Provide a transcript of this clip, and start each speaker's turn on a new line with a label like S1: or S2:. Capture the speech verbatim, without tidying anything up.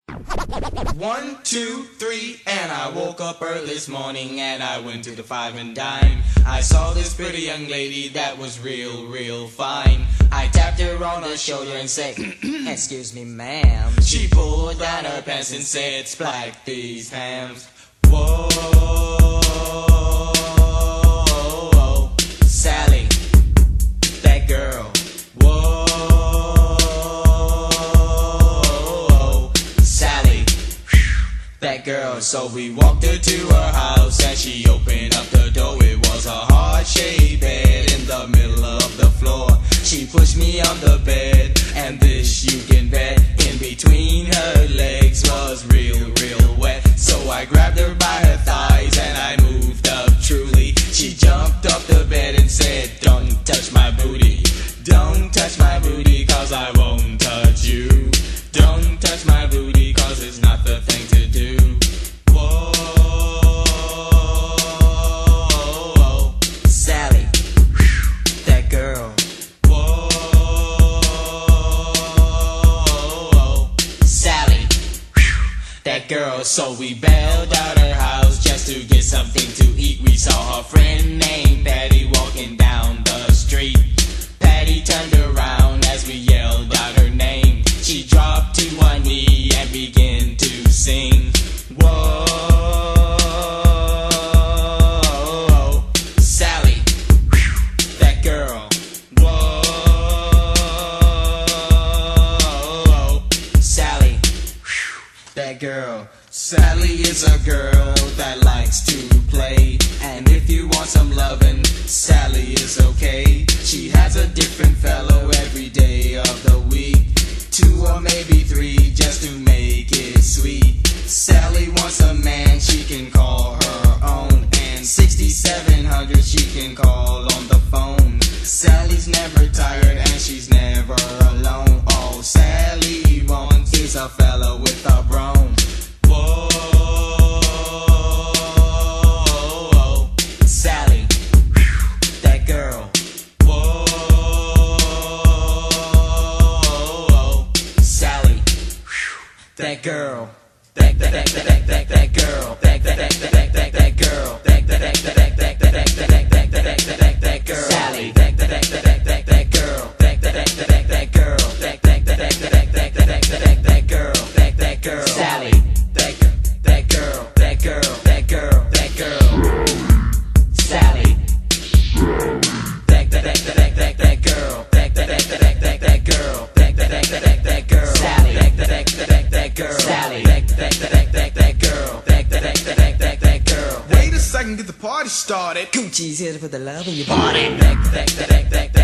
S1: One, two, three, and I woke up early this morning and I went to the five and dime. I saw this pretty young lady that was real, real fine. I tapped her on her shoulder and said, "Excuse me, ma'am." She pulled down her pants and said, "Splack these hams." Whoa, Sally, that girl. Whoa, Sally, that girl. So we walked her to her house and she opened up the door. It was a heart-shaped bed in the middle of the floor. She pushed me on the bed, and this you can bet, in between her legs was real, real wet. So I grabbed her by her thighs and I moved up truly. She jumped off the bed and said, "Don't touch my booty. Don't touch my booty, cause I won't touch you. Don't touch my booty, cause it's not the thing to do." Whoa, Sally, that girl. Whoa, Sally, that girl. So we bailed out her house just to get something to eat. We saw a friend named Patty walking down the street. Patty turned around as we yelled out her name. She dropped to one knee and began to sing. Whoa, Sally, that girl. Whoa, Sally, that girl. Sally is a girl that likes to play, and if you want some lovin', Sally is okay. She has a different fellow every day of the week, two or maybe three just to make it sweet. Sally wants a man she can call her own, and sixty-seven hundred she can call on the phone. Sally's never tired and she's never alone. All Sally wants is a fella with a brone. Whoa, Sally, that girl. Whoa, Sally, that girl. That that that that that that girl. That that that that that that girl. That that that that that that that that that that that that girl. Sally, that that that that that that girl. That that that that that girl. That that that that that that that that girl. That that girl. Sally, that that girl. That girl. That girl. That girl. Sally, that that that that that that girl. That that that that that that girl. That that that that that girl. Sally, that that that that that girl. Sally, that that that that that girl. That that that that that that girl.
S2: Wait a second, get the party started.
S1: Gucci's here to put the love in your body. That that that that that